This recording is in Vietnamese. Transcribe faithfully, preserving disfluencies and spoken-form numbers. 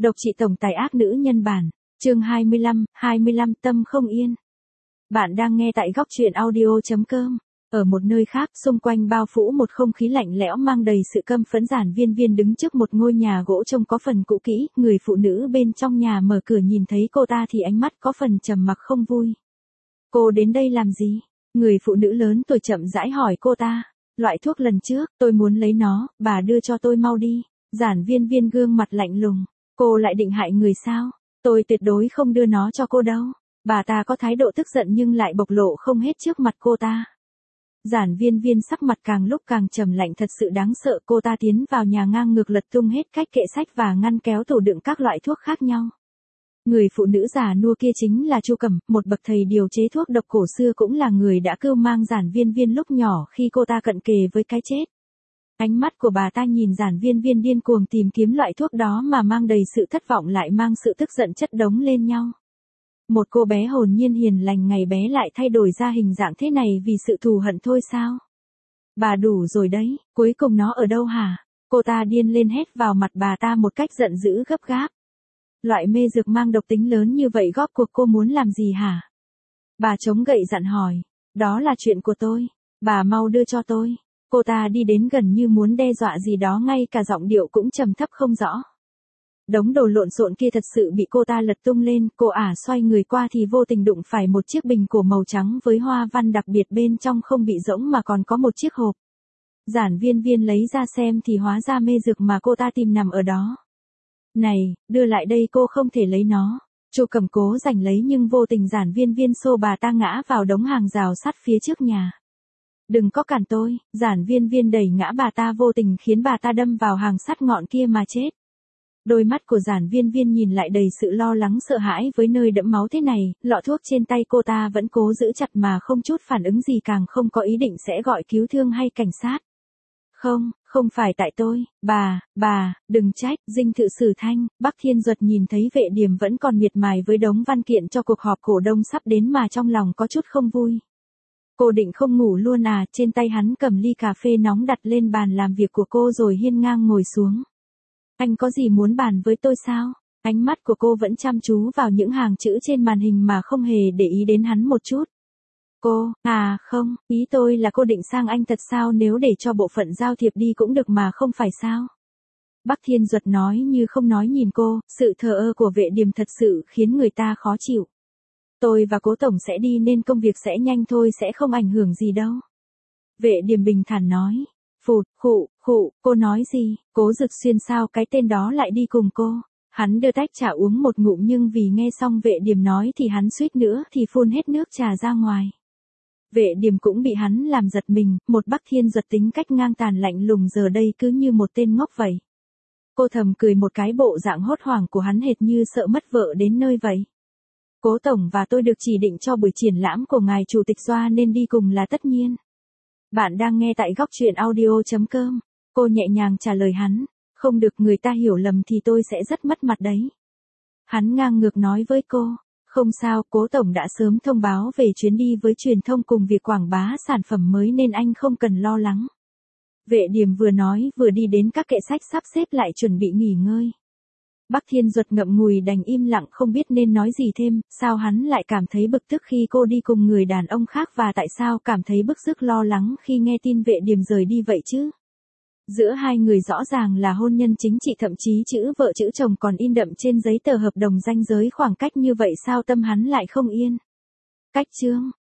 Độc trị tổng tài ác nữ nhân bản, chương hai mươi lăm, hai mươi lăm tâm không yên. Bạn đang nghe tại góc truyện audio chấm com. Ở một nơi khác, xung quanh bao phủ một không khí lạnh lẽo mang đầy sự căm phẫn. Giản Viên Viên đứng trước một ngôi nhà gỗ trông có phần cũ kỹ, người phụ nữ bên trong nhà mở cửa nhìn thấy cô ta thì ánh mắt có phần trầm mặc không vui. Cô đến đây làm gì? Người phụ nữ lớn tuổi chậm rãi hỏi cô ta. Loại thuốc lần trước, tôi muốn lấy nó, bà đưa cho tôi mau đi. Giản Viên Viên gương mặt lạnh lùng. Cô lại định hại người sao? Tôi tuyệt đối không đưa nó cho cô đâu. Bà ta có thái độ tức giận nhưng lại bộc lộ không hết trước mặt cô ta. Giản Viên Viên sắc mặt càng lúc càng trầm lạnh, thật sự đáng sợ. Cô ta tiến vào nhà ngang ngược lật tung hết cách kệ sách và ngăn kéo tủ đựng các loại thuốc khác nhau. Người phụ nữ già nua kia chính là Chu Cẩm, một bậc thầy điều chế thuốc độc cổ xưa, cũng là người đã cưu mang Giản Viên Viên lúc nhỏ khi cô ta cận kề với cái chết. Ánh mắt của bà ta nhìn Giản Viên Viên điên cuồng tìm kiếm loại thuốc đó mà mang đầy sự thất vọng lại mang sự tức giận chất đống lên nhau. Một cô bé hồn nhiên hiền lành ngày bé lại thay đổi ra hình dạng thế này vì sự thù hận thôi sao? Bà đủ rồi đấy, cuối cùng nó ở đâu hả? Cô ta điên lên hét vào mặt bà ta một cách giận dữ gấp gáp. Loại mê dược mang độc tính lớn như vậy góp cuộc cô muốn làm gì hả? Bà chống gậy dặn hỏi. Đó là chuyện của tôi, bà mau đưa cho tôi. Cô ta đi đến gần như muốn đe dọa gì đó, ngay cả giọng điệu cũng trầm thấp không rõ. Đống đồ lộn xộn kia thật sự bị cô ta lật tung lên, cô ả xoay người qua thì vô tình đụng phải một chiếc bình cổ màu trắng với hoa văn đặc biệt, bên trong không bị rỗng mà còn có một chiếc hộp. Giản Viên Viên lấy ra xem thì hóa ra mê dược mà cô ta tìm nằm ở đó. Này, đưa lại đây, cô không thể lấy nó. Chu Cẩm cố giành lấy nhưng vô tình Giản Viên Viên xô bà ta ngã vào đống hàng rào sắt phía trước nhà. Đừng có cản tôi. Giản Viên Viên đẩy ngã bà ta vô tình khiến bà ta đâm vào hàng sắt ngọn kia mà chết. Đôi mắt của Giản Viên Viên nhìn lại đầy sự lo lắng sợ hãi. Với nơi đẫm máu thế này, lọ thuốc trên tay cô ta vẫn cố giữ chặt mà không chút phản ứng gì, càng không có ý định sẽ gọi cứu thương hay cảnh sát. Không, không phải tại tôi, bà, bà, đừng trách. Dinh thự Sử Thanh, Bắc Thiên Duật nhìn thấy Vệ Điềm vẫn còn miệt mài với đống văn kiện cho cuộc họp cổ đông sắp đến mà trong lòng có chút không vui. Cô định không ngủ luôn à? Trên tay hắn cầm ly cà phê nóng đặt lên bàn làm việc của cô rồi hiên ngang ngồi xuống. Anh có gì muốn bàn với tôi sao? Ánh mắt của cô vẫn chăm chú vào những hàng chữ trên màn hình mà không hề để ý đến hắn một chút. Cô, à không, ý tôi là cô định sang Anh thật sao? Nếu để cho bộ phận giao thiệp đi cũng được mà không phải sao? Bắc Thiên Duật nói như không nói nhìn cô, sự thờ ơ của Vệ Điềm thật sự khiến người ta khó chịu. Tôi và Cố Tổng sẽ đi nên công việc sẽ nhanh thôi, sẽ không ảnh hưởng gì đâu. Vệ Điềm bình thản nói. Phụt, khụ, khụ, cô nói gì? Cố Dực Xuyên sao cái tên đó lại đi cùng cô? Hắn đưa tách trà uống một ngụm nhưng vì nghe xong Vệ Điềm nói thì hắn suýt nữa thì phun hết nước trà ra ngoài. Vệ Điềm cũng bị hắn làm giật mình, một Bắc Thiên Duật tính cách ngang tàn lạnh lùng giờ đây cứ như một tên ngốc vậy. Cô thầm cười một cái, bộ dạng hốt hoảng của hắn hệt như sợ mất vợ đến nơi vậy. Cố Tổng và tôi được chỉ định cho buổi triển lãm của ngài Chủ tịch Doa nên đi cùng là tất nhiên. Bạn đang nghe tại góc truyện audio chấm com. Cô nhẹ nhàng trả lời hắn. Không được, người ta hiểu lầm thì tôi sẽ rất mất mặt đấy. Hắn ngang ngược nói với cô. Không sao, Cố Tổng đã sớm thông báo về chuyến đi với truyền thông cùng việc quảng bá sản phẩm mới nên anh không cần lo lắng. Vệ Điềm vừa nói vừa đi đến các kệ sách sắp xếp lại chuẩn bị nghỉ ngơi. Bắc Thiên Duật ngậm ngùi đành im lặng, không biết nên nói gì thêm. Sao hắn lại cảm thấy bực tức khi cô đi cùng người đàn ông khác, và tại sao cảm thấy bức rứt lo lắng khi nghe tin Vệ Điềm rời đi vậy chứ? Giữa hai người rõ ràng là hôn nhân chính trị, thậm chí chữ vợ chữ chồng còn in đậm trên giấy tờ hợp đồng ranh giới, khoảng cách như vậy sao tâm hắn lại không yên? Cách chương,